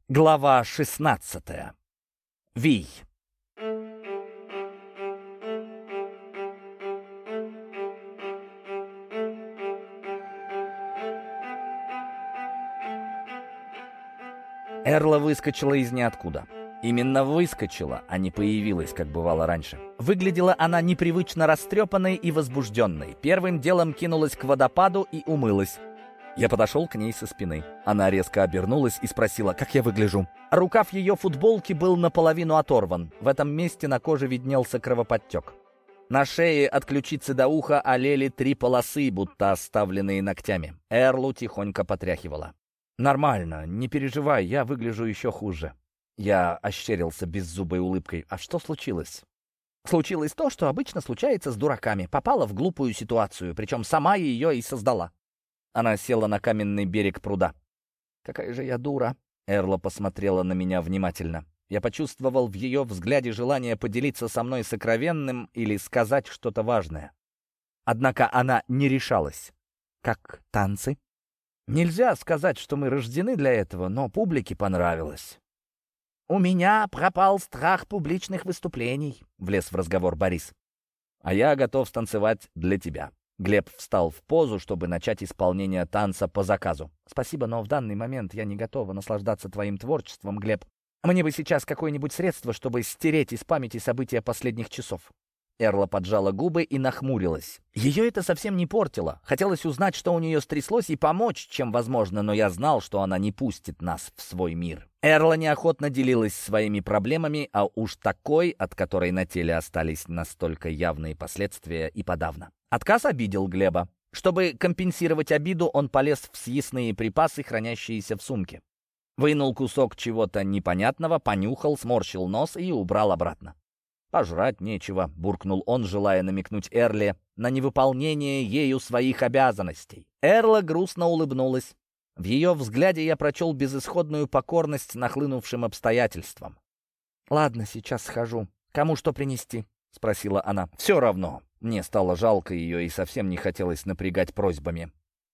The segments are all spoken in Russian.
Глава 16. Вий. Эрла выскочила из ниоткуда. Именно выскочила, а не появилась, как бывало раньше. Выглядела она непривычно растрепанной и возбужденной. Первым делом кинулась к водопаду и умылась. Я подошел к ней со спины. Она резко обернулась и спросила, как я выгляжу. Рукав ее футболки был наполовину оторван. В этом месте на коже виднелся кровоподтек. На шее от ключицы до уха олели 3 полосы, будто оставленные ногтями. Эрлу тихонько потряхивала. «Нормально, не переживай, я выгляжу еще хуже». Я ощерился беззубой улыбкой. «А что случилось?» «Случилось то, что обычно случается с дураками. Попала в глупую ситуацию, причем сама ее и создала». Она села на каменный берег пруда. «Какая же я дура!» Эрла посмотрела на меня внимательно. Я почувствовал в ее взгляде желание поделиться со мной сокровенным или сказать что-то важное. Однако она не решалась. «Как танцы?» «Нельзя сказать, что мы рождены для этого, но публике понравилось». «У меня пропал страх публичных выступлений», — влез в разговор Борис. «А я готов станцевать для тебя». Глеб встал в позу, чтобы начать исполнение танца по заказу. «Спасибо, но в данный момент я не готова наслаждаться твоим творчеством, Глеб. Мне бы сейчас какое-нибудь средство, чтобы стереть из памяти события последних часов». Эрла поджала губы и нахмурилась. Ее это совсем не портило. Хотелось узнать, что у нее стряслось, и помочь, чем возможно, но я знал, что она не пустит нас в свой мир. Эрла неохотно делилась своими проблемами, а уж такой, от которой на теле остались настолько явные последствия, и подавно. Отказ обидел Глеба. Чтобы компенсировать обиду, он полез в съестные припасы, хранящиеся в сумке. Вынул кусок чего-то непонятного, понюхал, сморщил нос и убрал обратно. «Пожрать нечего», — буркнул он, желая намекнуть Эрле на невыполнение ею своих обязанностей. Эрла грустно улыбнулась. В ее взгляде я прочел безысходную покорность нахлынувшим обстоятельствам. «Ладно, сейчас схожу. Кому что принести?» — спросила она. «Все равно». Мне стало жалко ее и совсем не хотелось напрягать просьбами.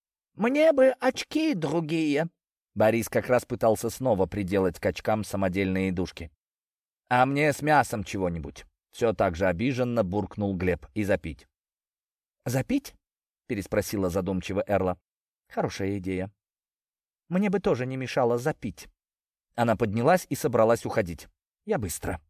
«Мне бы очки другие». Борис как раз пытался снова приделать к очкам самодельные дужки. «А мне с мясом чего-нибудь». Все так же обиженно буркнул Глеб. «И запить». «Запить?» — переспросила задумчиво Эрла. «Хорошая идея. Мне бы тоже не мешало запить». Она поднялась и собралась уходить. Я быстро.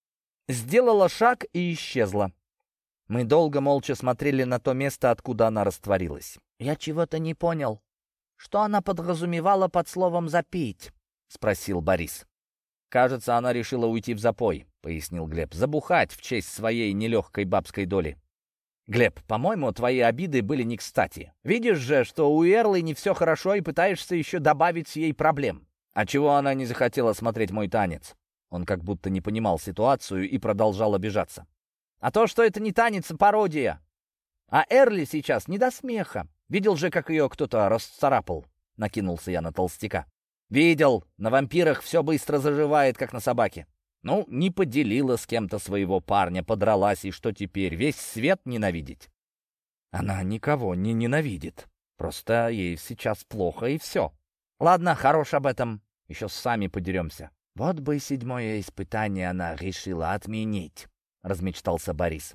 Сделала шаг и исчезла. Мы долго молча смотрели на то место, откуда она растворилась. «Я чего-то не понял. Что она подразумевала под словом «запить»?» — спросил Борис. «Кажется, она решила уйти в запой», — пояснил Глеб. «Забухать в честь своей нелегкой бабской доли». «Глеб, по-моему, твои обиды были не кстати. Видишь же, что у Эрлы не все хорошо, и пытаешься еще добавить ей проблем. А чего она не захотела смотреть мой танец?» Он как будто не понимал ситуацию и продолжал обижаться. «А то, что это не танец, а пародия. А Эрли сейчас не до смеха. Видел же, как ее кто-то расцарапал?» — накинулся я на толстяка. «Видел, на вампирах все быстро заживает, как на собаке. Ну, не поделила с кем-то своего парня, подралась, и что теперь, весь свет ненавидеть?» «Она никого не ненавидит. Просто ей сейчас плохо, и все. Ладно, хорош об этом, еще сами подеремся». «Вот бы 7-е испытание она решила отменить», — размечтался Борис.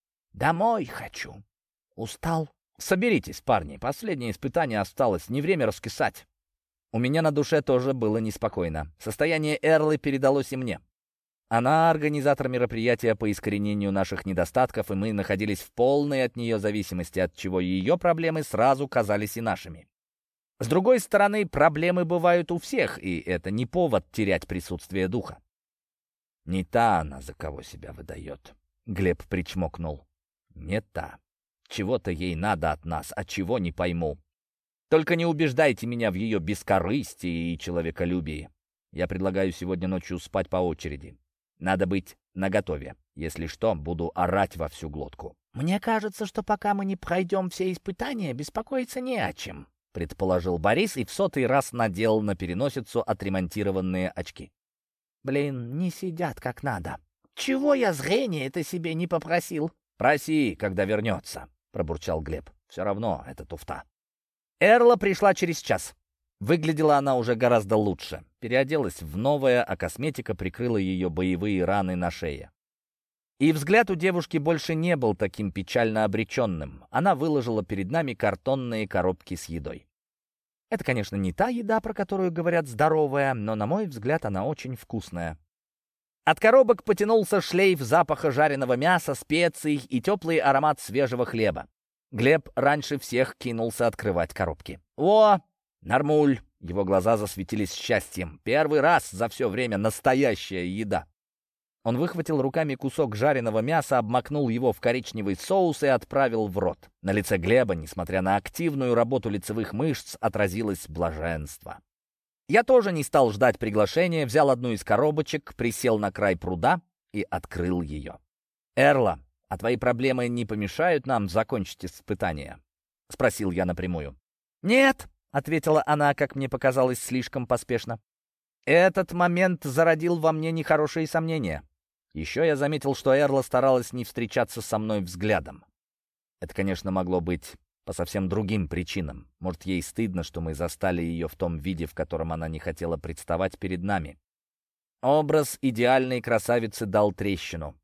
«Домой хочу. Устал». «Соберитесь, парни, последнее испытание осталось, не время раскисать». У меня на душе тоже было неспокойно. Состояние Эрлы передалось и мне. Она организатор мероприятия по искоренению наших недостатков, и мы находились в полной от нее зависимости, от чего ее проблемы сразу казались и нашими. С другой стороны, проблемы бывают у всех, и это не повод терять присутствие духа. «Не та она, за кого себя выдает», — Глеб причмокнул. «Не та. Чего-то ей надо от нас, а чего не пойму. Только не убеждайте меня в ее бескорыстии и человеколюбии. Я предлагаю сегодня ночью спать по очереди. Надо быть наготове. Если что, буду орать во всю глотку». «Мне кажется, что пока мы не пройдем все испытания, беспокоиться не о чем», — предположил Борис и в 100-й раз надел на переносицу отремонтированные очки. «Блин, не сидят как надо. Чего я зрение-то себе не попросил?» «Проси, когда вернется», — пробурчал Глеб. «Все равно это туфта». Эрла пришла через час. Выглядела она уже гораздо лучше. Переоделась в новое, а косметика прикрыла ее боевые раны на шее. И взгляд у девушки больше не был таким печально обреченным. Она выложила перед нами картонные коробки с едой. Это, конечно, не та еда, про которую говорят здоровая, но, на мой взгляд, она очень вкусная. От коробок потянулся шлейф запаха жареного мяса, специй и теплый аромат свежего хлеба. Глеб раньше всех кинулся открывать коробки. «О, нормуль!» Его глаза засветились счастьем. «Первый раз за все время настоящая еда!» Он выхватил руками кусок жареного мяса, обмакнул его в коричневый соус и отправил в рот. На лице Глеба, несмотря на активную работу лицевых мышц, отразилось блаженство. Я тоже не стал ждать приглашения, взял одну из коробочек, присел на край пруда и открыл ее. «Эрла, а твои проблемы не помешают нам закончить испытание?» — спросил я напрямую. «Нет», — ответила она, как мне показалось, слишком поспешно. Этот момент зародил во мне нехорошие сомнения. Еще я заметил, что Эрла старалась не встречаться со мной взглядом. Это, конечно, могло быть по совсем другим причинам. Может, ей стыдно, что мы застали ее в том виде, в котором она не хотела представать перед нами. Образ идеальной красавицы дал трещину.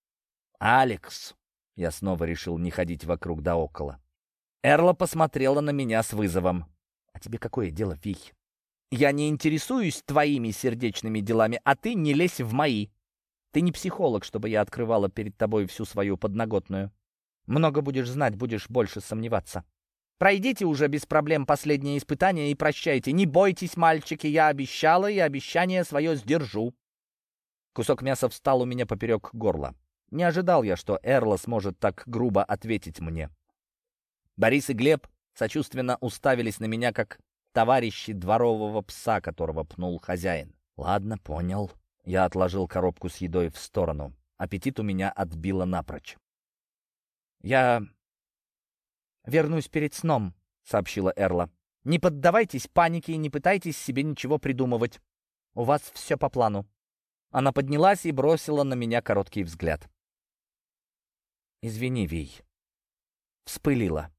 «Алекс!» — я снова решил не ходить вокруг да около. Эрла посмотрела на меня с вызовом. «А тебе какое дело, Вий? Я не интересуюсь твоими сердечными делами, а ты не лезь в мои. Ты не психолог, чтобы я открывала перед тобой всю свою подноготную. Много будешь знать, будешь больше сомневаться. Пройдите уже без проблем последнее испытание и прощайте. Не бойтесь, мальчики, я обещала, и обещание свое сдержу». Кусок мяса встал у меня поперек горла. Не ожидал я, что Эрла сможет так грубо ответить мне. Борис и Глеб сочувственно уставились на меня, как товарищи дворового пса, которого пнул хозяин. «Ладно, понял». Я отложил коробку с едой в сторону. Аппетит у меня отбило напрочь. «Я вернусь перед сном», — сообщила Эрла. «Не поддавайтесь панике и не пытайтесь себе ничего придумывать. У вас все по плану». Она поднялась и бросила на меня короткий взгляд. «Извини, Вий». Вспылила.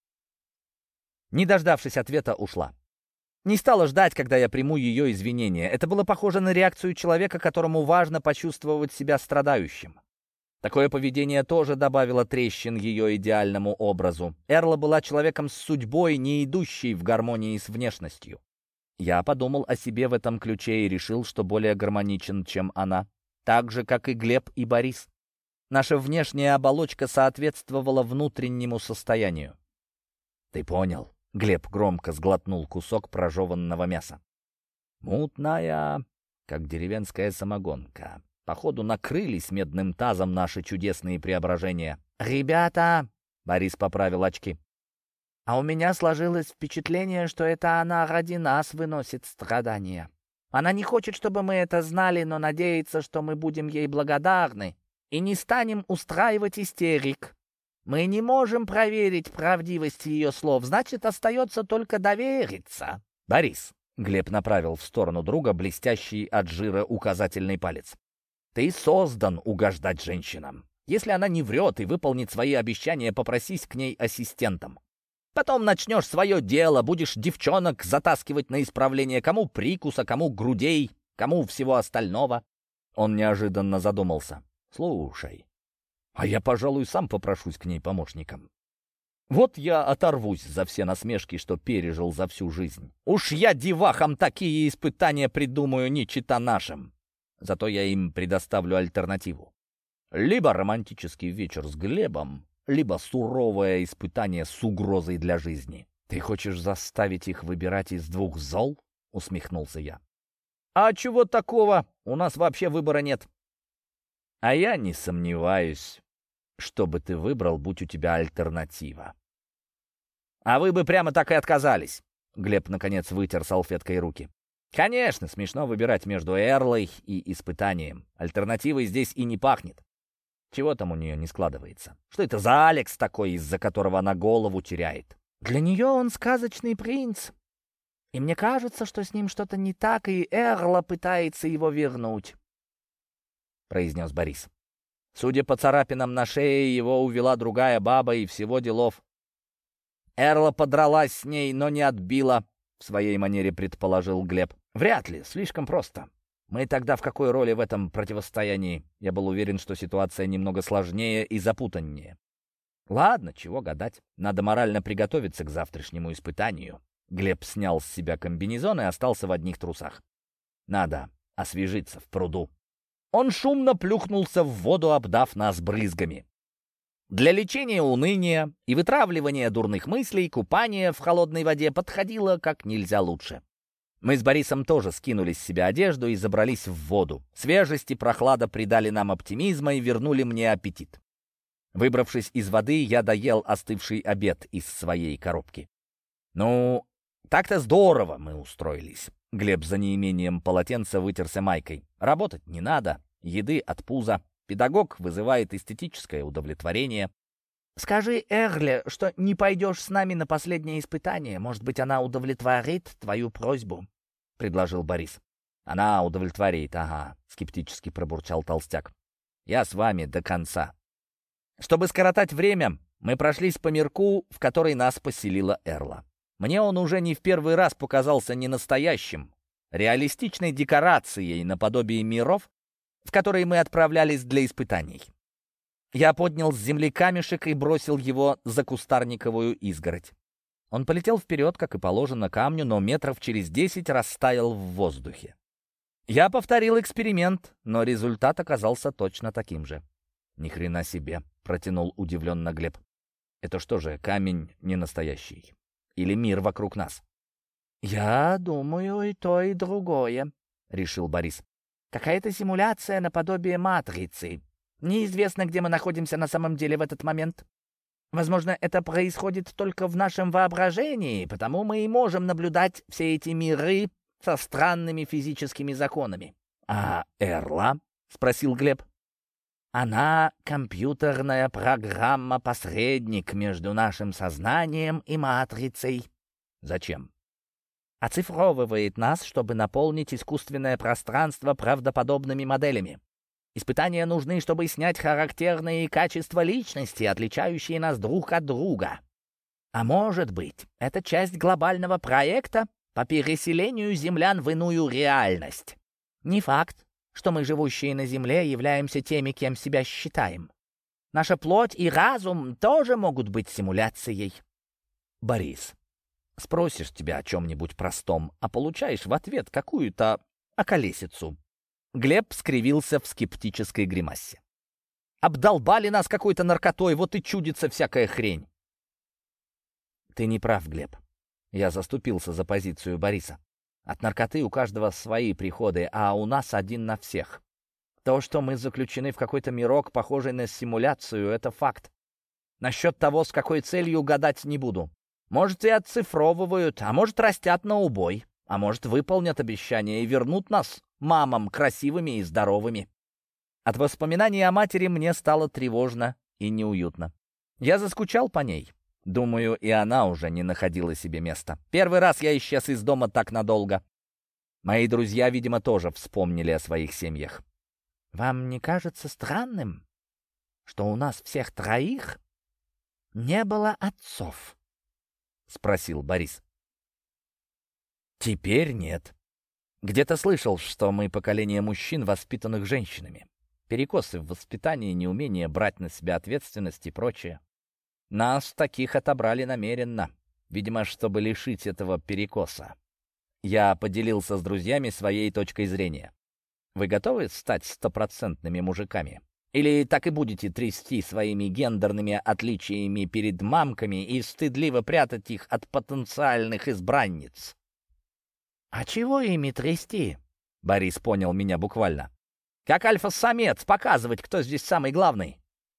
Не дождавшись ответа, ушла. Не стала ждать, когда я приму ее извинения. Это было похоже на реакцию человека, которому важно почувствовать себя страдающим. Такое поведение тоже добавило трещин ее идеальному образу. Эрла была человеком с судьбой, не идущей в гармонии с внешностью. Я подумал о себе в этом ключе и решил, что более гармоничен, чем она. Так же, как и Глеб и Борис. Наша внешняя оболочка соответствовала внутреннему состоянию. «Ты понял?» — Глеб громко сглотнул кусок прожеванного мяса. «Мутная, как деревенская самогонка. Походу, накрылись медным тазом наши чудесные преображения». «Ребята!» — Борис поправил очки. «А у меня сложилось впечатление, что это она ради нас выносит страдания. Она не хочет, чтобы мы это знали, но надеется, что мы будем ей благодарны и не станем устраивать истерик. Мы не можем проверить правдивость ее слов, значит, остается только довериться». «Борис», — Глеб направил в сторону друга блестящий от жира указательный палец, «ты создан угождать женщинам. Если она не врет и выполнит свои обещания, попросись к ней ассистентом. Потом начнешь свое дело, будешь девчонок затаскивать на исправление, кому прикуса, кому грудей, кому всего остального». Он неожиданно задумался. «Слушай, а я, пожалуй, сам попрошусь к ней помощником. Вот я оторвусь за все насмешки, что пережил за всю жизнь. Уж я девахам такие испытания придумаю, не чита нашим. Зато я им предоставлю альтернативу. Либо романтический вечер с Глебом, либо суровое испытание с угрозой для жизни. Ты хочешь заставить их выбирать из двух зол?» — усмехнулся я. «А чего такого? У нас вообще выбора нет». «А я не сомневаюсь, что бы ты выбрал, будь у тебя альтернатива». «А вы бы прямо так и отказались». Глеб, наконец, вытер салфеткой руки. «Конечно, смешно выбирать между Эрлой и испытанием. Альтернативой здесь и не пахнет. Чего там у нее не складывается? Что это за Алекс такой, из-за которого она голову теряет?» «Для нее он сказочный принц. И мне кажется, что с ним что-то не так, и Эрла пытается его вернуть», — произнес Борис. Судя по царапинам на шее, его увела другая баба, и всего делов. Эрла подралась с ней, но не отбила. — в своей манере предположил Глеб. «Вряд ли, слишком просто. Мы тогда в какой роли в этом противостоянии? Я был уверен, что ситуация немного сложнее и запутаннее. Ладно, чего гадать. Надо морально приготовиться к завтрашнему испытанию». Глеб снял с себя комбинезон и остался в одних трусах. «Надо освежиться в пруду». Он шумно плюхнулся в воду, обдав нас брызгами. Для лечения уныния и вытравливания дурных мыслей купание в холодной воде подходило как нельзя лучше. Мы с Борисом тоже скинули с себя одежду и забрались в воду. Свежесть и прохлада придали нам оптимизма и вернули мне аппетит. Выбравшись из воды, я доел остывший обед из своей коробки. «Ну, так-то здорово мы устроились». Глеб за неимением полотенца вытерся майкой. «Работать не надо, еды от пуза. Педагог вызывает эстетическое удовлетворение». «Скажи Эрле, что не пойдешь с нами на последнее испытание. Может быть, она удовлетворит твою просьбу», — предложил Борис. «Она удовлетворит, ага», — скептически пробурчал толстяк. «Я с вами до конца». Чтобы скоротать время, мы прошлись по мирку, в который нас поселила Эрла. Мне он уже не в первый раз показался не настоящим, реалистичной декорацией наподобие миров, в которые мы отправлялись для испытаний. Я поднял с земли камешек и бросил его за кустарниковую изгородь. Он полетел вперед, как и положено камню, но метров через 10 растаял в воздухе. Я повторил эксперимент, но результат оказался точно таким же. «Ни хрена себе», — протянул удивленно Глеб. «Это что же, камень не настоящий? Или мир вокруг нас?» «Я думаю, и то, и другое», — решил Борис. «Какая-то симуляция наподобие матрицы. Неизвестно, где мы находимся на самом деле в этот момент. Возможно, это происходит только в нашем воображении, потому мы и можем наблюдать все эти миры со странными физическими законами». «А Эрла?» — спросил Глеб. «Она компьютерная программа-посредник между нашим сознанием и матрицей». «Зачем?» «Оцифровывает нас, чтобы наполнить искусственное пространство правдоподобными моделями. Испытания нужны, чтобы снять характерные качества личности, отличающие нас друг от друга. А может быть, это часть глобального проекта по переселению землян в иную реальность. Не факт, что мы, живущие на Земле, являемся теми, кем себя считаем. Наша плоть и разум тоже могут быть симуляцией». «Борис, спросишь тебя о чем-нибудь простом, а получаешь в ответ какую-то околесицу». Глеб скривился в скептической гримасе. «Обдолбали нас какой-то наркотой, вот и чудится всякая хрень». «Ты не прав, Глеб». Я заступился за позицию Бориса. От наркоты у каждого свои приходы, а у нас один на всех. То, что мы заключены в какой-то мирок, похожий на симуляцию, это факт. Насчет того, с какой целью, гадать не буду. Может, и отцифровывают, а может, растят на убой, а может, выполнят обещание и вернут нас мамам красивыми и здоровыми. От воспоминаний о матери мне стало тревожно и неуютно. Я заскучал по ней. Думаю, и она уже не находила себе места. Первый раз я исчез из дома так надолго. Мои друзья, видимо, тоже вспомнили о своих семьях. «Вам не кажется странным, что у нас всех троих не было отцов?» — спросил Борис. «Теперь нет. Где-то слышал, что мы поколение мужчин, воспитанных женщинами. Перекосы в воспитании, неумение брать на себя ответственность и прочее. Нас таких отобрали намеренно, видимо, чтобы лишить этого перекоса. Я поделился с друзьями своей точкой зрения. Вы готовы стать стопроцентными мужиками? Или так и будете трясти своими гендерными отличиями перед мамками и стыдливо прятать их от потенциальных избранниц?» «А чего ими трясти?» Борис понял меня буквально. «Как альфа-самец показывать, кто здесь самый главный».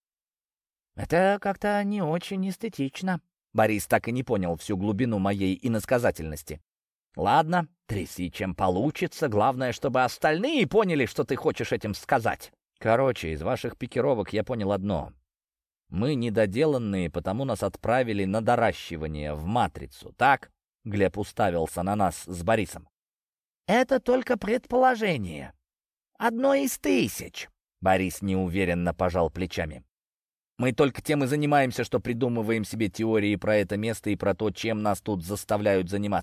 «Это как-то не очень эстетично». Борис так и не понял всю глубину моей иносказательности. «Ладно, тряси, чем получится. Главное, чтобы остальные поняли, что ты хочешь этим сказать. Короче, из ваших пикировок я понял одно. Мы недоделанные, потому нас отправили на доращивание в матрицу, так?» Глеб уставился на нас с Борисом. «Это только предположение. Одно из 1000». Борис неуверенно пожал плечами. «Мы только тем и занимаемся, что придумываем себе теории про это место и про то, чем нас тут заставляют заниматься.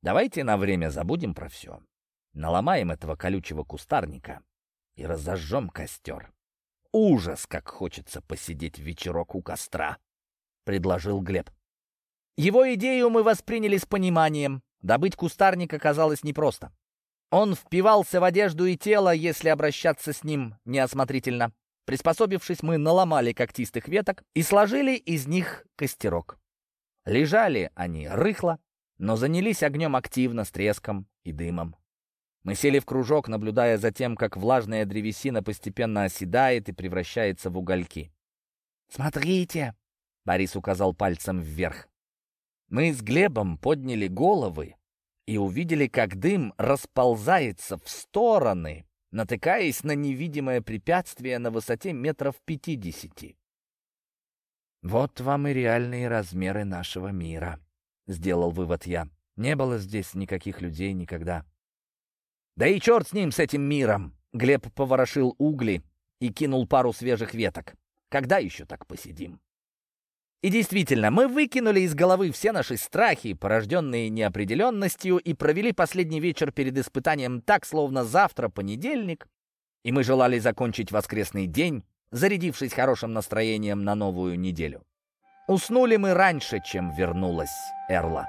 Давайте на время забудем про все. Наломаем этого колючего кустарника и разожжем костер. Ужас, как хочется посидеть в вечерок у костра», — предложил Глеб. Его идею мы восприняли с пониманием. Добыть кустарник оказалось непросто. Он впивался в одежду и тело, если обращаться с ним неосмотрительно. Приспособившись, мы наломали когтистых веток и сложили из них костерок. Лежали они рыхло, но занялись огнем активно, с треском и дымом. Мы сели в кружок, наблюдая за тем, как влажная древесина постепенно оседает и превращается в угольки. «Смотрите!» — Борис указал пальцем вверх. Мы с Глебом подняли головы и увидели, как дым расползается в стороны, натыкаясь на невидимое препятствие на высоте 50 метров. «Вот вам и реальные размеры нашего мира», — сделал вывод я. «Не было здесь никаких людей никогда». «Да и черт с ним, с этим миром!» Глеб поворошил угли и кинул пару свежих веток. «Когда еще так посидим?» И действительно, мы выкинули из головы все наши страхи, порожденные неопределенностью, и провели последний вечер перед испытанием так, словно завтра понедельник, и мы желали закончить воскресный день, зарядившись хорошим настроением на новую неделю. Уснули мы раньше, чем вернулась Эрла.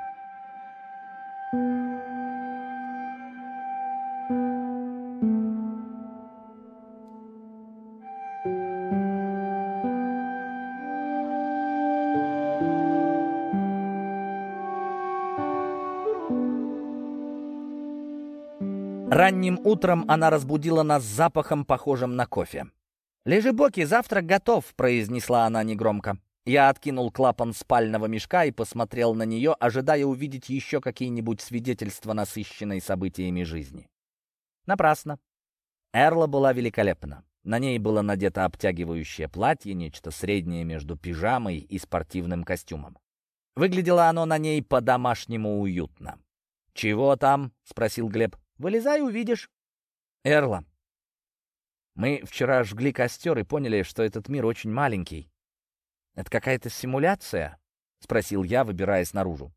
Ранним утром она разбудила нас запахом, похожим на кофе. «Лежебоки, завтрак готов», — произнесла она негромко. Я откинул клапан спального мешка и посмотрел на нее, ожидая увидеть еще какие-нибудь свидетельства насыщенной событиями жизни. Напрасно. Эрла была великолепна. На ней было надето обтягивающее платье, нечто среднее между пижамой и спортивным костюмом. Выглядело оно на ней по-домашнему уютно. «Чего там?» — спросил Глеб. «Вылезай, увидишь». «Эрла, мы вчера жгли костер и поняли, что этот мир очень маленький. Это какая-то симуляция?» — спросил я, выбираясь наружу.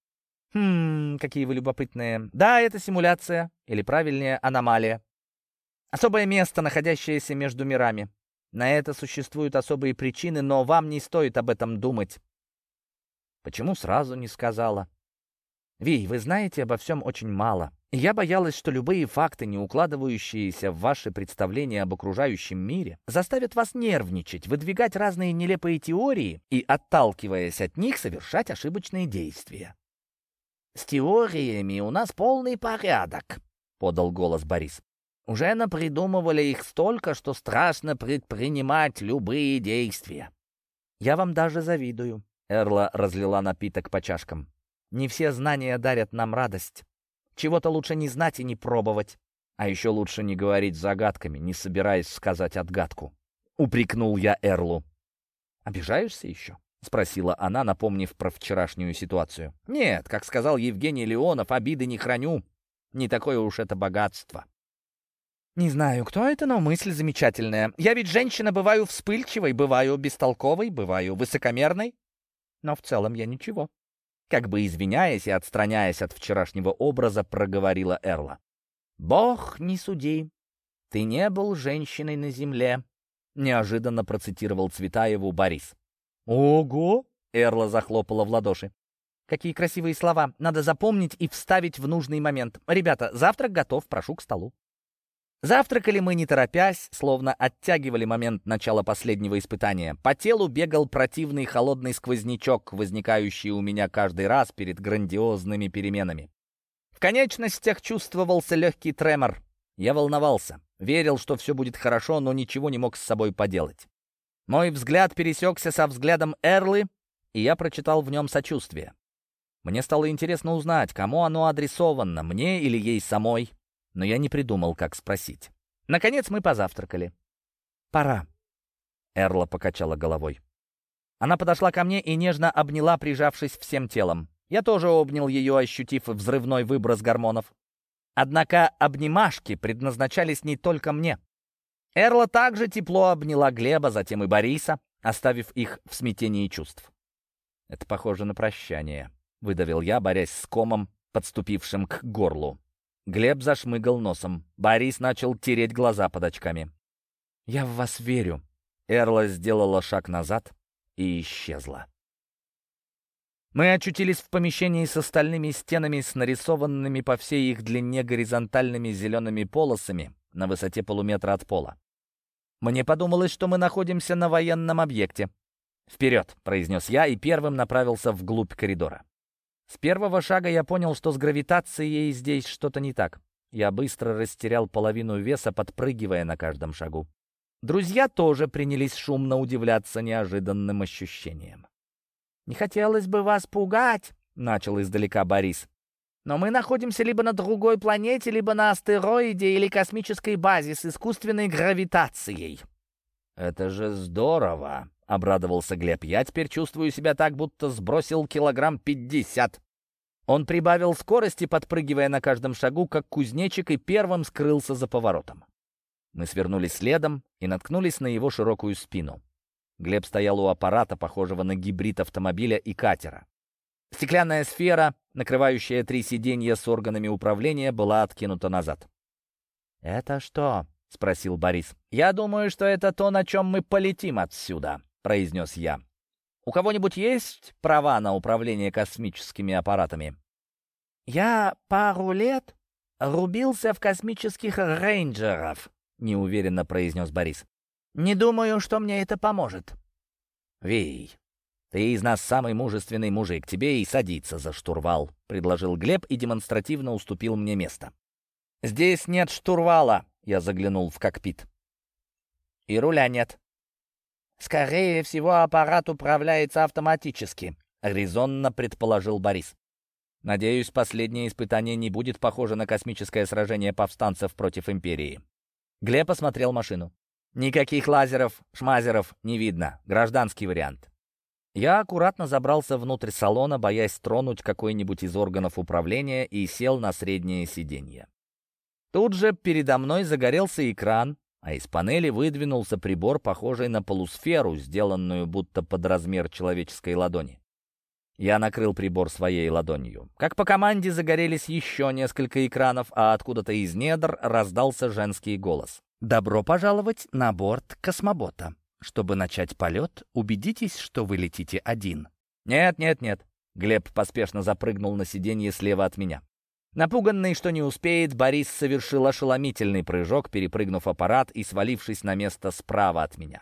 Какие вы любопытные. Да, это симуляция, или правильнее, аномалия. Особое место, находящееся между мирами. На это существуют особые причины, но вам не стоит об этом думать». «Почему сразу не сказала?» «Ви, вы знаете обо всем очень мало. Я боялась, что любые факты, не укладывающиеся в ваши представления об окружающем мире, заставят вас нервничать, выдвигать разные нелепые теории и, отталкиваясь от них, совершать ошибочные действия». «С теориями у нас полный порядок», — подал голос Борис. «Уже напридумывали их столько, что страшно предпринимать любые действия». «Я вам даже завидую», — Эрла разлила напиток по чашкам. «Не все знания дарят нам радость. Чего-то лучше не знать и не пробовать. А еще лучше не говорить загадками, не собираясь сказать отгадку». Упрекнул я Эрлу. «Обижаешься еще?» — спросила она, напомнив про вчерашнюю ситуацию. «Нет, как сказал Евгений Леонов, обиды не храню. Не такое уж это богатство». «Не знаю, кто это, но мысль замечательная. Я ведь женщина, бываю вспыльчивой, бываю бестолковой, бываю высокомерной. Но в целом я ничего». Как бы извиняясь и отстраняясь от вчерашнего образа, проговорила Эрла. «Бог не суди. Ты не был женщиной на земле», — неожиданно процитировал Цветаеву Борис. «Ого!» — Эрла захлопала в ладоши. «Какие красивые слова. Надо запомнить и вставить в нужный момент. Ребята, завтрак готов, прошу к столу». Завтракали мы не торопясь, словно оттягивали момент начала последнего испытания. По телу бегал противный холодный сквознячок, возникающий у меня каждый раз перед грандиозными переменами. В конечностях чувствовался легкий тремор. Я волновался, верил, что все будет хорошо, но ничего не мог с собой поделать. Мой взгляд пересекся со взглядом Эрлы, и я прочитал в нем сочувствие. Мне стало интересно узнать, кому оно адресовано, мне или ей самой. Но я не придумал, как спросить. Наконец мы позавтракали. «Пора», — Эрла покачала головой. Она подошла ко мне и нежно обняла, прижавшись всем телом. Я тоже обнял ее, ощутив взрывной выброс гормонов. Однако обнимашки предназначались не только мне. Эрла также тепло обняла Глеба, затем и Бориса, оставив их в смятении чувств. «Это похоже на прощание», — выдавил я, борясь с комом, подступившим к горлу. Глеб зашмыгал носом. Борис начал тереть глаза под очками. «Я в вас верю». Эрла сделала шаг назад и исчезла. Мы очутились в помещении с стальными стенами, с нарисованными по всей их длине горизонтальными зелеными полосами на высоте полуметра от пола. Мне подумалось, что мы находимся на военном объекте. «Вперед!» — произнес я и первым направился вглубь коридора. С первого шага я понял, что с гравитацией здесь что-то не так. Я быстро растерял половину веса, подпрыгивая на каждом шагу. Друзья тоже принялись шумно удивляться неожиданным ощущениям. «Не хотелось бы вас пугать», — начал издалека Борис. «Но мы находимся либо на другой планете, либо на астероиде или космической базе с искусственной гравитацией». «Это же здорово», — обрадовался Глеб. «Я теперь чувствую себя так, будто сбросил килограмм 50». Он прибавил скорости, подпрыгивая на каждом шагу, как кузнечик, и первым скрылся за поворотом. Мы свернули следом и наткнулись на его широкую спину. Глеб стоял у аппарата, похожего на гибрид автомобиля и катера. Стеклянная сфера, накрывающая 3 сиденья с органами управления, была откинута назад. «Это что?» — спросил Борис. «Я думаю, что это то, на чем мы полетим отсюда», — произнес я. «У кого-нибудь есть права на управление космическими аппаратами?» «Я пару лет рубился в космических рейнджеров», — неуверенно произнес Борис. «Не думаю, что мне это поможет». «Вий, ты из нас самый мужественный мужик, тебе и садиться за штурвал», — предложил Глеб и демонстративно уступил мне место. «Здесь нет штурвала», — я заглянул в кокпит. «И руля нет». «Скорее всего, аппарат управляется автоматически», — резонно предположил Борис. «Надеюсь, последнее испытание не будет похоже на космическое сражение повстанцев против Империи». Глеб осмотрел машину. «Никаких лазеров, шмазеров не видно. Гражданский вариант». Я аккуратно забрался внутрь салона, боясь тронуть какой-нибудь из органов управления, и сел на среднее сиденье. Тут же передо мной загорелся экран, а из панели выдвинулся прибор, похожий на полусферу, сделанную будто под размер человеческой ладони. Я накрыл прибор своей ладонью. Как по команде загорелись еще несколько экранов, а откуда-то из недр раздался женский голос. «Добро пожаловать на борт космобота. Чтобы начать полет, убедитесь, что вы летите один». «Нет, нет, нет». Глеб поспешно запрыгнул на сиденье слева от меня. Напуганный, что не успеет, Борис совершил ошеломительный прыжок, перепрыгнув аппарат и свалившись на место справа от меня.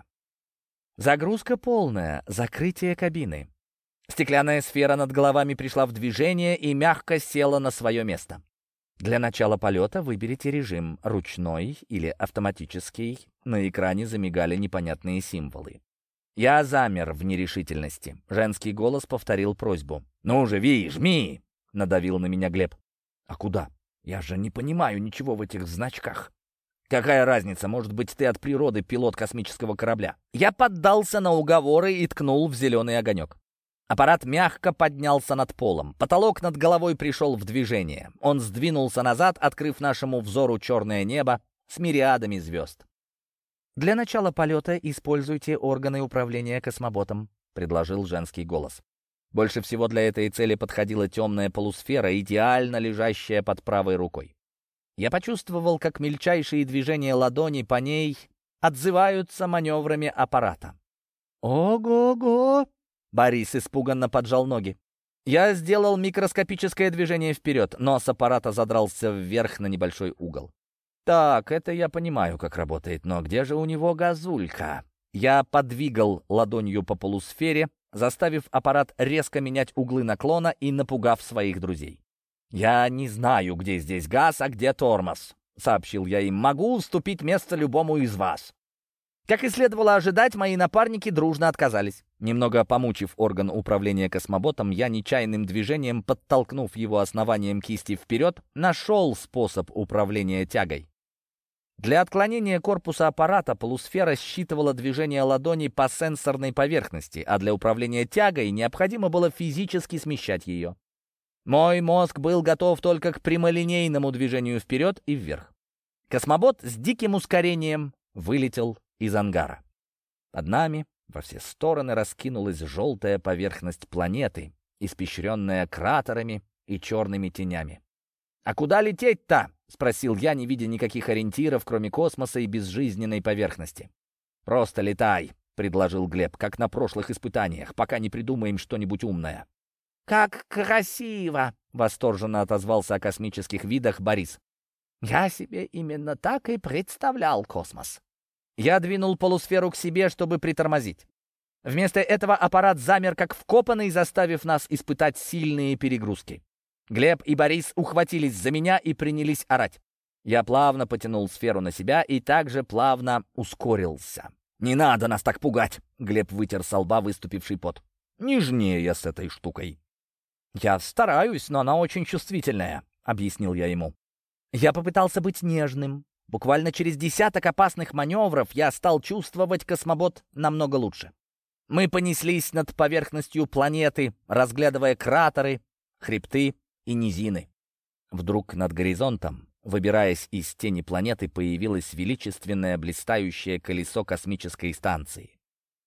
Загрузка полная, закрытие кабины. Стеклянная сфера над головами пришла в движение и мягко села на свое место. Для начала полета выберите режим ручной или автоматический. На экране замигали непонятные символы. Я замер в нерешительности. Женский голос повторил просьбу. «Ну же, Ви, жми!» — надавил на меня Глеб. «А куда? Я же не понимаю ничего в этих значках». «Какая разница? Может быть, ты от природы пилот космического корабля?» Я поддался на уговоры и ткнул в зеленый огонек. Аппарат мягко поднялся над полом. Потолок над головой пришел в движение. Он сдвинулся назад, открыв нашему взору черное небо с мириадами звезд. «Для начала полета используйте органы управления космоботом», — предложил женский голос. Больше всего для этой цели подходила темная полусфера, идеально лежащая под правой рукой. Я почувствовал, как мельчайшие движения ладони по ней отзываются маневрами аппарата. «Ого-го!» Борис испуганно поджал ноги. Я сделал микроскопическое движение вперед. Нос аппарата задрался вверх на небольшой угол. Так, это я понимаю, как работает, но где же у него газулька? Я подвигал ладонью по полусфере, заставив аппарат резко менять углы наклона и напугав своих друзей. «Я не знаю, где здесь газ, а где тормоз», — сообщил я им. «Могу уступить место любому из вас». Как и следовало ожидать, мои напарники дружно отказались. Немного помучив орган управления космоботом, я нечаянным движением, подтолкнув его основанием кисти вперед, нашел способ управления тягой. Для отклонения корпуса аппарата полусфера считывала движение ладони по сенсорной поверхности, а для управления тягой необходимо было физически смещать ее. Мой мозг был готов только к прямолинейному движению вперед и вверх. Космобот с диким ускорением вылетел из ангара. Под нами во все стороны раскинулась желтая поверхность планеты, испещренная кратерами и черными тенями. «А куда лететь-то?» — спросил я, не видя никаких ориентиров, кроме космоса и безжизненной поверхности. «Просто летай», — предложил Глеб, — «как на прошлых испытаниях, пока не придумаем что-нибудь умное». «Как красиво!» — восторженно отозвался о космических видах Борис. «Я себе именно так и представлял космос». Я двинул полусферу к себе, чтобы притормозить. Вместо этого аппарат замер как вкопанный, заставив нас испытать сильные перегрузки. Глеб и Борис ухватились за меня и принялись орать. Я плавно потянул сферу на себя и также плавно ускорился. «Не надо нас так пугать!» — Глеб вытер со лба выступивший пот. «Нежнее с этой штукой». «Я стараюсь, но она очень чувствительная», — объяснил я ему. Я попытался быть нежным. Буквально через десяток опасных маневров я стал чувствовать космобот намного лучше. Мы понеслись над поверхностью планеты, разглядывая кратеры, хребты и низины. Вдруг над горизонтом, выбираясь из тени планеты, появилось величественное блистающее колесо космической станции.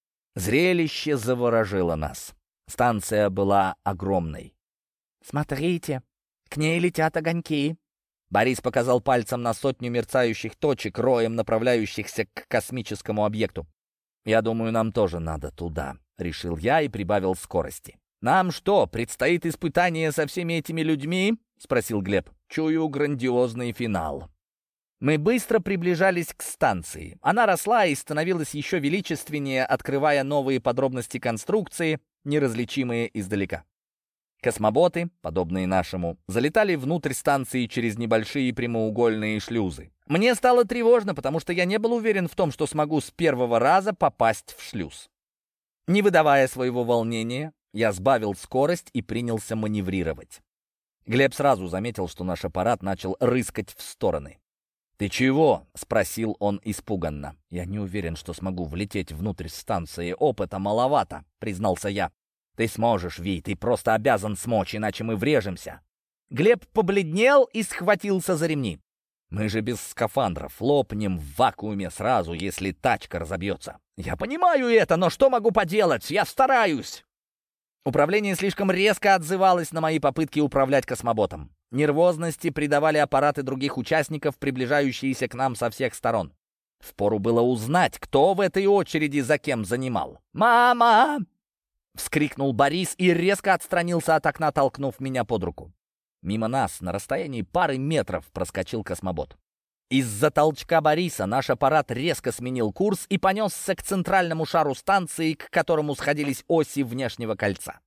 Зрелище заворожило нас. Станция была огромной. «Смотрите, к ней летят огоньки». Борис показал пальцем на сотню мерцающих точек, роем направляющихся к космическому объекту. «Я думаю, нам тоже надо туда», — решил я и прибавил скорости. «Нам что, предстоит испытание со всеми этими людьми?» — спросил Глеб. «Чую грандиозный финал». Мы быстро приближались к станции. Она росла и становилась еще величественнее, открывая новые подробности конструкции, неразличимые издалека. Космоботы, подобные нашему, залетали внутрь станции через небольшие прямоугольные шлюзы. Мне стало тревожно, потому что я не был уверен в том, что смогу с первого раза попасть в шлюз. Не выдавая своего волнения, я сбавил скорость и принялся маневрировать. Глеб сразу заметил, что наш аппарат начал рыскать в стороны. «Ты чего?» — спросил он испуганно. «Я не уверен, что смогу влететь внутрь станции. Опыта маловато», — признался я. «Ты сможешь, Ви, ты просто обязан смочь, иначе мы врежемся». Глеб побледнел и схватился за ремни. «Мы же без скафандров, лопнем в вакууме сразу, если тачка разобьется». «Я понимаю это, но что могу поделать? Я стараюсь!» Управление слишком резко отзывалось на мои попытки управлять космоботом. Нервозности придавали аппараты других участников, приближающиеся к нам со всех сторон. Впору было узнать, кто в этой очереди за кем занимал. «Мама!» — вскрикнул Борис и резко отстранился от окна, толкнув меня под руку. Мимо нас, на расстоянии пары метров, проскочил космобот. Из-за толчка Бориса наш аппарат резко сменил курс и понесся к центральному шару станции, к которому сходились оси внешнего кольца.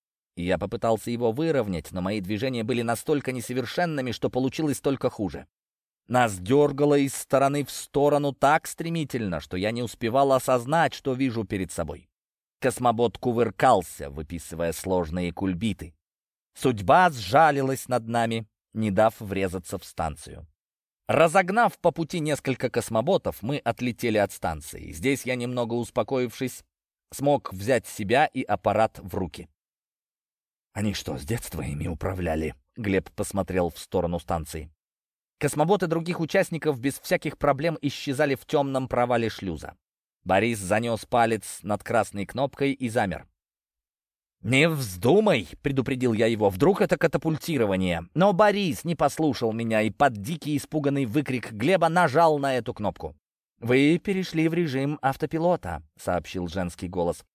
Я попытался его выровнять, но мои движения были настолько несовершенными, что получилось только хуже. Нас дергало из стороны в сторону так стремительно, что я не успевал осознать, что вижу перед собой. Космобот кувыркался, выписывая сложные кульбиты. Судьба сжалилась над нами, не дав врезаться в станцию. Разогнав по пути несколько космоботов, мы отлетели от станции. Здесь я, немного успокоившись, смог взять себя и аппарат в руки. «Они что, с детства ими управляли?» Глеб посмотрел в сторону станции. Космоботы других участников без всяких проблем исчезали в темном провале шлюза. Борис занес палец над красной кнопкой и замер. «Не вздумай!» — предупредил я его. «Вдруг это катапультирование?» Но Борис не послушал меня и под дикий испуганный выкрик Глеба нажал на эту кнопку. «Вы перешли в режим автопилота», — сообщил женский голос.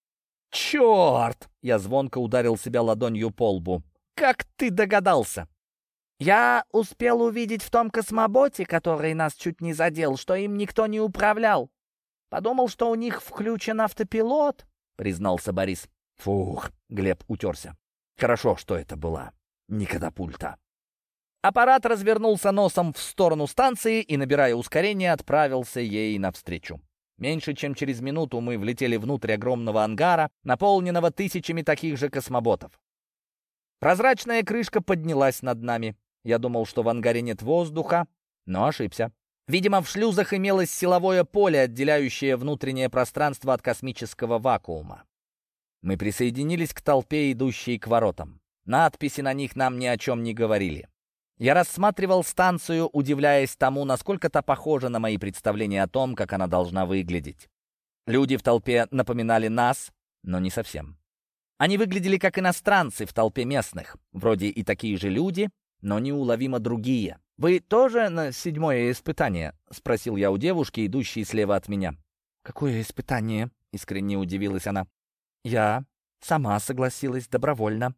«Черт!» — я звонко ударил себя ладонью по лбу. «Как ты догадался?» «Я успел увидеть в том космоботе, который нас чуть не задел, что им никто не управлял. Подумал, что у них включен автопилот», — признался Борис. «Фух!» — Глеб утерся. «Хорошо, что это была не катапульта». Аппарат развернулся носом в сторону станции и, набирая ускорение, отправился ей навстречу. Меньше чем через минуту мы влетели внутрь огромного ангара, наполненного тысячами таких же космоботов. Прозрачная крышка поднялась над нами. Я думал, что в ангаре нет воздуха, но ошибся. Видимо, в шлюзах имелось силовое поле, отделяющее внутреннее пространство от космического вакуума. Мы присоединились к толпе, идущей к воротам. Надписи на них нам ни о чем не говорили. Я рассматривал станцию, удивляясь тому, насколько та похожа на мои представления о том, как она должна выглядеть. Люди в толпе напоминали нас, но не совсем. Они выглядели как иностранцы в толпе местных. Вроде и такие же люди, но неуловимо другие. «Вы тоже на 7-е испытание?» — спросил я у девушки, идущей слева от меня. «Какое испытание?» — искренне удивилась она. «Я сама согласилась добровольно».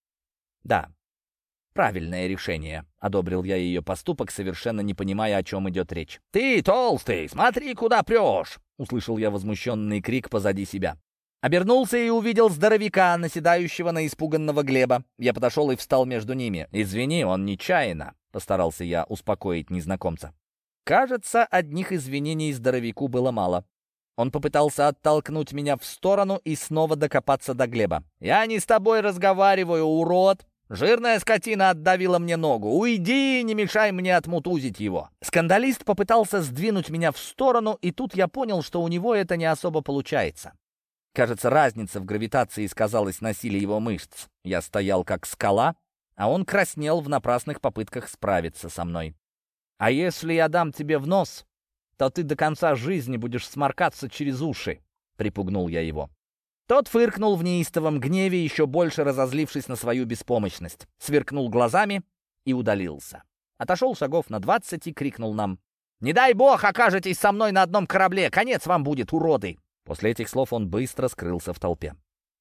«Да, правильное решение», — одобрил я ее поступок, совершенно не понимая, о чем идет речь. «Ты, толстый, смотри, куда прешь!» — услышал я возмущенный крик позади себя. Обернулся и увидел здоровяка, наседающего на испуганного Глеба. Я подошел и встал между ними. «Извини, он нечаянно», — постарался я успокоить незнакомца. Кажется, одних извинений здоровяку было мало. Он попытался оттолкнуть меня в сторону и снова докопаться до Глеба. «Я не с тобой разговариваю, урод! Жирная скотина отдавила мне ногу. Уйди, не мешай мне отмутузить его!» Скандалист попытался сдвинуть меня в сторону, и тут я понял, что у него это не особо получается. Кажется, разница в гравитации сказалась на силе его мышц. Я стоял как скала, а он краснел в напрасных попытках справиться со мной. «А если я дам тебе в нос, то ты до конца жизни будешь сморкаться через уши», — припугнул я его. Тот фыркнул в неистовом гневе, еще больше разозлившись на свою беспомощность, сверкнул глазами и удалился. Отошел шагов на 20 и крикнул нам: «Не дай бог окажетесь со мной на одном корабле! Конец вам будет, уроды!» После этих слов он быстро скрылся в толпе.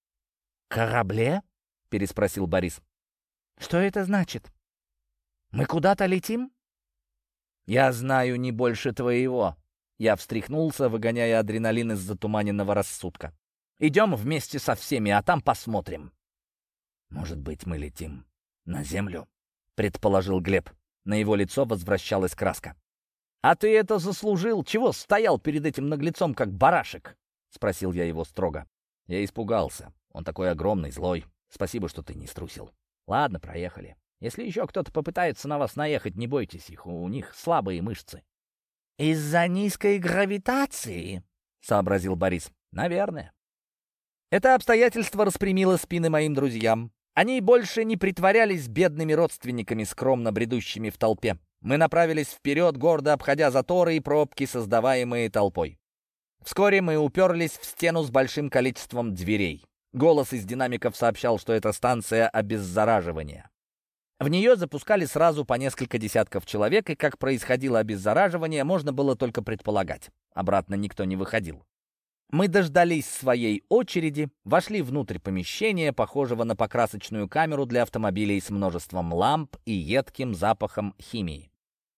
«Корабле?» — переспросил Борис. «Что это значит? Мы куда-то летим?» «Я знаю не больше твоего». Я встряхнулся, выгоняя адреналин из затуманенного рассудка. «Идем вместе со всеми, а там посмотрим». «Может быть, мы летим на Землю?» — предположил Глеб. На его лицо возвращалась краска. «А ты это заслужил? Чего стоял перед этим наглецом, как барашек?» — спросил я его строго. Я испугался. Он такой огромный, злой. Спасибо, что ты не струсил. Ладно, проехали. Если еще кто-то попытается на вас наехать, не бойтесь их, у них слабые мышцы». «Из-за низкой гравитации?» — сообразил Борис. «Наверное». Это обстоятельство распрямило спины моим друзьям. Они больше не притворялись бедными родственниками, скромно бредущими в толпе. Мы направились вперед, гордо обходя заторы и пробки, создаваемые толпой. Вскоре мы уперлись в стену с большим количеством дверей. Голос из динамиков сообщал, что это станция обеззараживания. В нее запускали сразу по несколько десятков человек, и как происходило обеззараживание, можно было только предполагать. Обратно никто не выходил. Мы дождались своей очереди, вошли внутрь помещения, похожего на покрасочную камеру для автомобилей с множеством ламп и едким запахом химии.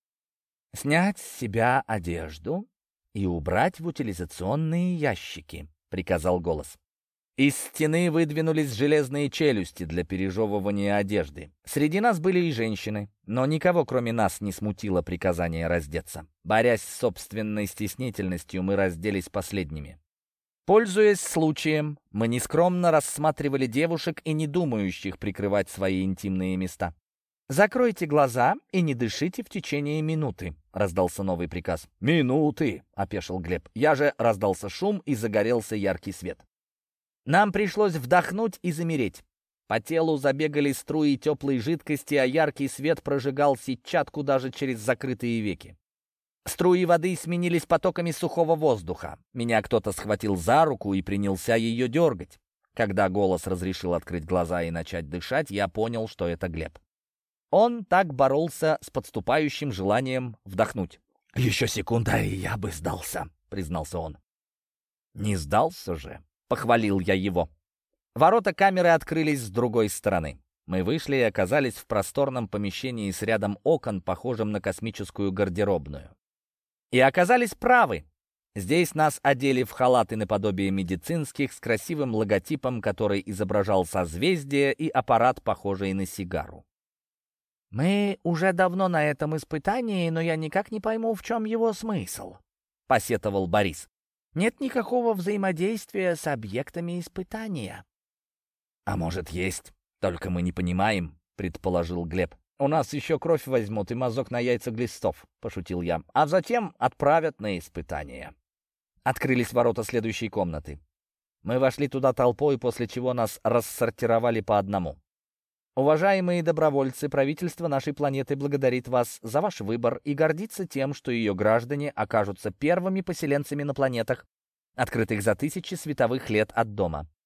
«Снять с себя одежду и убрать в утилизационные ящики», — приказал голос. Из стены выдвинулись железные челюсти для пережевывания одежды. Среди нас были и женщины, но никого, кроме нас, не смутило приказание раздеться. Борясь с собственной стеснительностью, мы разделись последними. Пользуясь случаем, мы нескромно рассматривали девушек и не думающих прикрывать свои интимные места. «Закройте глаза и не дышите в течение минуты», — раздался новый приказ. «Минуты!» — опешил Глеб. «Я же...» — раздался шум и загорелся яркий свет. Нам пришлось вдохнуть и замереть. По телу забегали струи теплой жидкости, а яркий свет прожигал сетчатку даже через закрытые веки. Струи воды сменились потоками сухого воздуха. Меня кто-то схватил за руку и принялся ее дергать. Когда голос разрешил открыть глаза и начать дышать, я понял, что это Глеб. Он так боролся с подступающим желанием вдохнуть. «Еще секунда, и я бы сдался», — признался он. «Не сдался же», — похвалил я его. Ворота камеры открылись с другой стороны. Мы вышли и оказались в просторном помещении с рядом окон, похожим на космическую гардеробную. И оказались правы. Здесь нас одели в халаты наподобие медицинских с красивым логотипом, который изображал созвездие и аппарат, похожий на сигару. «Мы уже давно на этом испытании, но я никак не пойму, в чем его смысл», — посетовал Борис. «Нет никакого взаимодействия с объектами испытания». «А может, есть, только мы не понимаем», — предположил Глеб. «У нас еще кровь возьмут и мазок на яйца глистов», — пошутил я, «а затем отправят на испытание». Открылись ворота следующей комнаты. Мы вошли туда толпой, после чего нас рассортировали по одному. «Уважаемые добровольцы, правительство нашей планеты благодарит вас за ваш выбор и гордится тем, что ее граждане окажутся первыми поселенцами на планетах, открытых за 1000 световых лет от дома.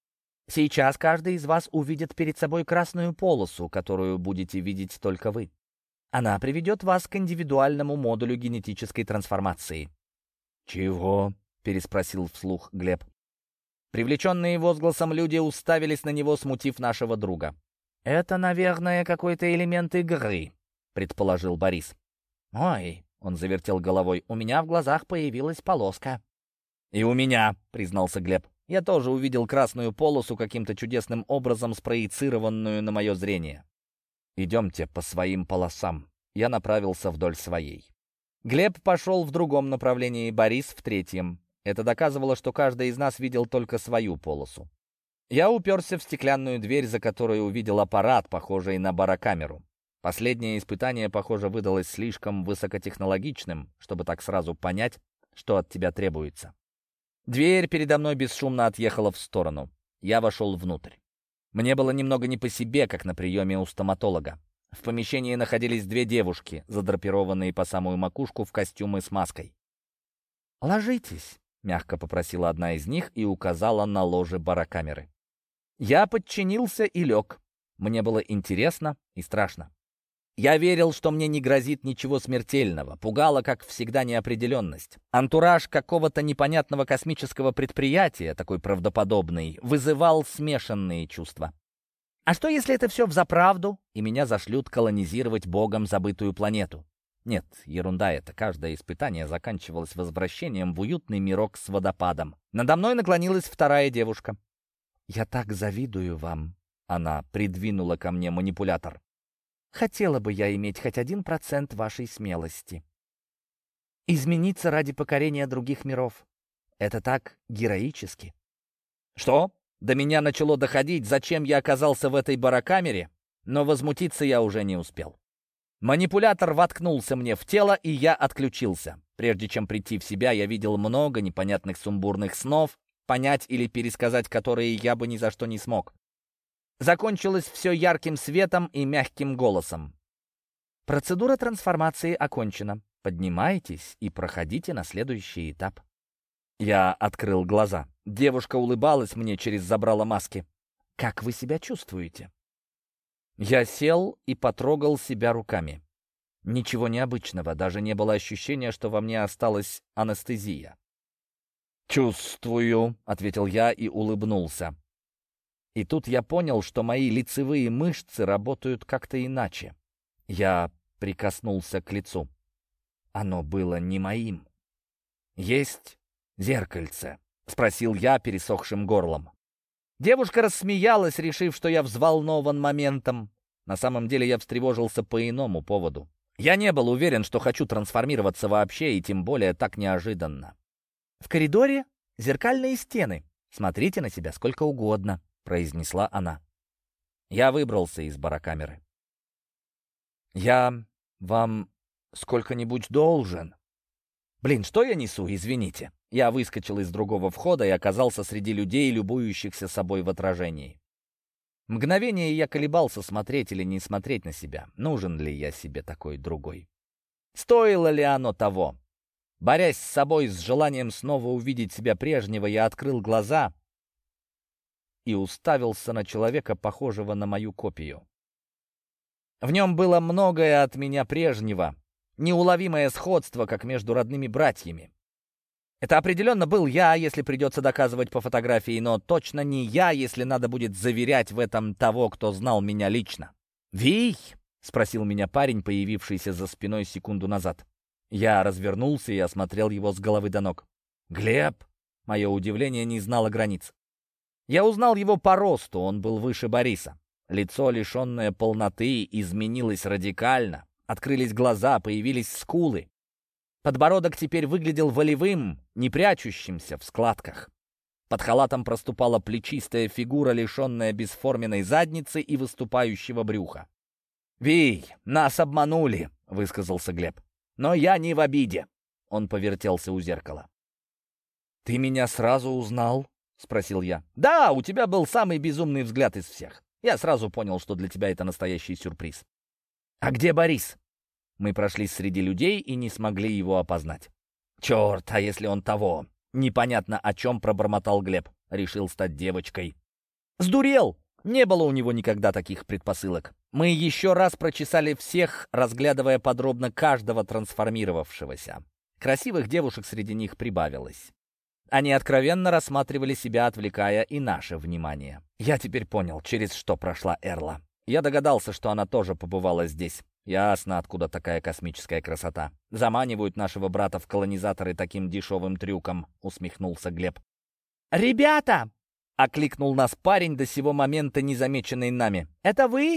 Сейчас каждый из вас увидит перед собой красную полосу, которую будете видеть только вы. Она приведет вас к индивидуальному модулю генетической трансформации». «Чего?» — переспросил вслух Глеб. Привлеченные возгласом люди уставились на него, смутив нашего друга. «Это, наверное, какой-то элемент игры», — предположил Борис. «Ой», — он завертел головой, — «у меня в глазах появилась полоска». «И у меня», — признался Глеб. «Я тоже увидел красную полосу, каким-то чудесным образом спроецированную на мое зрение. Идемте по своим полосам». Я направился вдоль своей. Глеб пошел в другом направлении, Борис в третьем. Это доказывало, что каждый из нас видел только свою полосу. Я уперся в стеклянную дверь, за которой увидел аппарат, похожий на барокамеру. Последнее испытание, похоже, выдалось слишком высокотехнологичным, чтобы так сразу понять, что от тебя требуется. Дверь передо мной бесшумно отъехала в сторону. Я вошел внутрь. Мне было немного не по себе, как на приеме у стоматолога. В помещении находились две девушки, задрапированные по самую макушку в костюмы с маской. «Ложитесь», — мягко попросила одна из них и указала на ложе барокамеры. Я подчинился и лег. Мне было интересно и страшно. Я верил, что мне не грозит ничего смертельного. Пугала, как всегда, неопределенность. Антураж какого-то непонятного космического предприятия, такой правдоподобный, вызывал смешанные чувства. А что, если это все взаправду, и меня зашлют колонизировать богом забытую планету? Нет, ерунда это. Каждое испытание заканчивалось возвращением в уютный мирок с водопадом. Надо мной наклонилась вторая девушка. «Я так завидую вам», — она придвинула ко мне манипулятор. «Хотела бы я иметь хоть 1% вашей смелости. Измениться ради покорения других миров. Это так героически». «Что?» До меня начало доходить, зачем я оказался в этой барокамере, но возмутиться я уже не успел. Манипулятор воткнулся мне в тело, и я отключился. Прежде чем прийти в себя, я видел много непонятных сумбурных снов, понять или пересказать которые я бы ни за что не смог. Закончилось все ярким светом и мягким голосом. «Процедура трансформации окончена. Поднимайтесь и проходите на следующий этап». Я открыл глаза. Девушка улыбалась мне через забрало маски. «Как вы себя чувствуете?» Я сел и потрогал себя руками. Ничего необычного, даже не было ощущения, что во мне осталась анестезия. «Чувствую», — ответил я и улыбнулся. И тут я понял, что мои лицевые мышцы работают как-то иначе. Я прикоснулся к лицу. Оно было не моим. «Есть зеркальце?» — спросил я пересохшим горлом. Девушка рассмеялась, решив, что я взволнован моментом. На самом деле я встревожился по иному поводу. Я не был уверен, что хочу трансформироваться вообще, и тем более так неожиданно. «В коридоре зеркальные стены. Смотрите на себя сколько угодно», — произнесла она. Я выбрался из барокамеры. «Я вам сколько-нибудь должен?» «Блин, что я несу, извините». Я выскочил из другого входа и оказался среди людей, любующихся собой в отражении. Мгновение я колебался, смотреть или не смотреть на себя. Нужен ли я себе такой другой? Стоило ли оно того? Борясь с собой, с желанием снова увидеть себя прежнего, я открыл глаза и уставился на человека, похожего на мою копию. В нем было многое от меня прежнего, неуловимое сходство, как между родными братьями. Это определенно был я, если придется доказывать по фотографии, но точно не я, если надо будет заверять в этом того, кто знал меня лично. «Вий?» — спросил меня парень, появившийся за спиной секунду назад. Я развернулся и осмотрел его с головы до ног. «Глеб?» — мое удивление не знало границ. Я узнал его по росту, он был выше Бориса. Лицо, лишенное полноты, изменилось радикально. Открылись глаза, появились скулы. Подбородок теперь выглядел волевым, не прячущимся в складках. Под халатом проступала плечистая фигура, лишенная бесформенной задницы и выступающего брюха. «Вий, нас обманули», — высказался Глеб. «Но я не в обиде», — он повертелся у зеркала. «Ты меня сразу узнал?» — спросил я. «Да, у тебя был самый безумный взгляд из всех. Я сразу понял, что для тебя это настоящий сюрприз». «А где Борис?» Мы прошли среди людей и не смогли его опознать. «Черт, а если он того?» Непонятно о чем пробормотал Глеб. Решил стать девочкой. Сдурел! Не было у него никогда таких предпосылок. Мы еще раз прочесали всех, разглядывая подробно каждого трансформировавшегося. Красивых девушек среди них прибавилось. Они откровенно рассматривали себя, отвлекая и наше внимание. Я теперь понял, через что прошла Эрла. Я догадался, что она тоже побывала здесь. Ясно, откуда такая космическая красота. Заманивают нашего брата в колонизаторы таким дешевым трюком, усмехнулся Глеб. «Ребята!» — окликнул нас парень, до сего момента незамеченный нами. «Это вы?»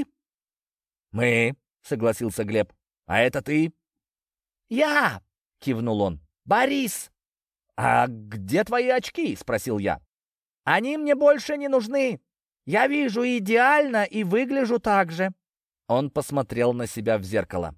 «Мы», — согласился Глеб. «А это ты?» «Я!» — кивнул он. «Борис!» «А где твои очки?» — спросил я. «Они мне больше не нужны. Я вижу идеально и выгляжу так же». Он посмотрел на себя в зеркало.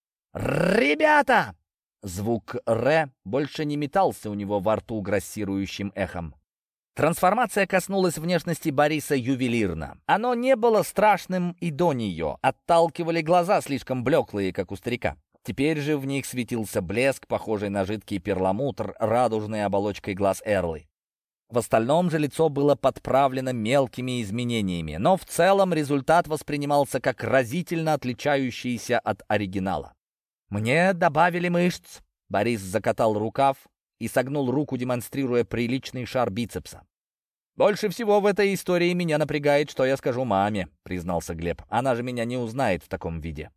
«Ребята!» Звук «ре» больше не метался у него во рту грассирующим эхом. Трансформация коснулась внешности Бориса ювелирно. Оно не было страшным и до нее. Отталкивали глаза, слишком блеклые, как у старика. Теперь же в них светился блеск, похожий на жидкий перламутр, радужной оболочкой глаз Эрлы. В остальном же лицо было подправлено мелкими изменениями, но в целом результат воспринимался как разительно отличающийся от оригинала. «Мне добавили мышц», — Борис закатал рукав и согнул руку, демонстрируя приличный шар бицепса. «Больше всего в этой истории меня напрягает, что я скажу маме», — признался Глеб. «Она же меня не узнает в таком виде».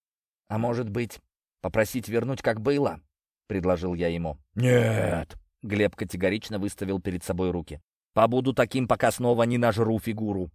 «А может быть, попросить вернуть, как было?» — предложил я ему. «Нет», — Глеб категорично выставил перед собой руки. «Побуду таким, пока снова не нажру фигуру».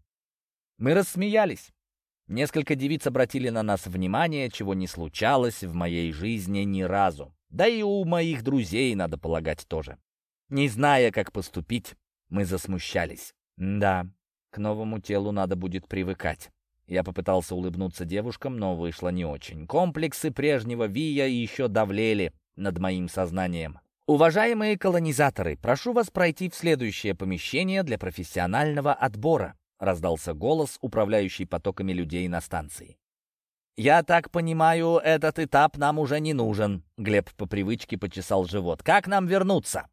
Мы рассмеялись. Несколько девиц обратили на нас внимание, чего не случалось в моей жизни ни разу. Да и у моих друзей, надо полагать, тоже. Не зная, как поступить, мы засмущались. Да, к новому телу надо будет привыкать. Я попытался улыбнуться девушкам, но вышло не очень. Комплексы прежнего Вия еще давлели над моим сознанием. «Уважаемые колонизаторы, прошу вас пройти в следующее помещение для профессионального отбора», раздался голос, управляющий потоками людей на станции. «Я так понимаю, этот этап нам уже не нужен», — Глеб по привычке почесал живот. «Как нам вернуться?»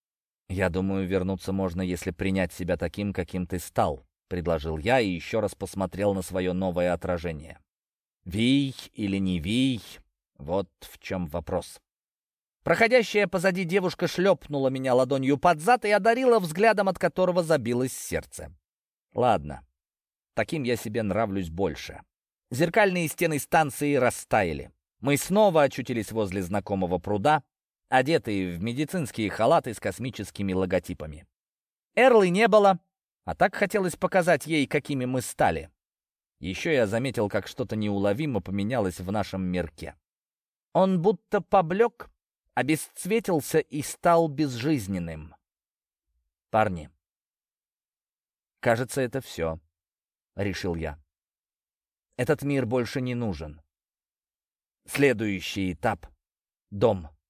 «Я думаю, вернуться можно, если принять себя таким, каким ты стал», — предложил я и еще раз посмотрел на свое новое отражение. «Вий или не Вий? Вот в чем вопрос». Проходящая позади девушка шлепнула меня ладонью под зад и одарила взглядом, от которого забилось сердце. «Ладно, таким я себе нравлюсь больше». Зеркальные стены станции растаяли. Мы снова очутились возле знакомого пруда, одетые в медицинские халаты с космическими логотипами. Эрлы не было, а так хотелось показать ей, какими мы стали. Еще я заметил, как что-то неуловимо поменялось в нашем мирке. Он будто поблек, обесцветился и стал безжизненным. «Парни, кажется, это все», — решил я. «Этот мир больше не нужен. Следующий этап — дом».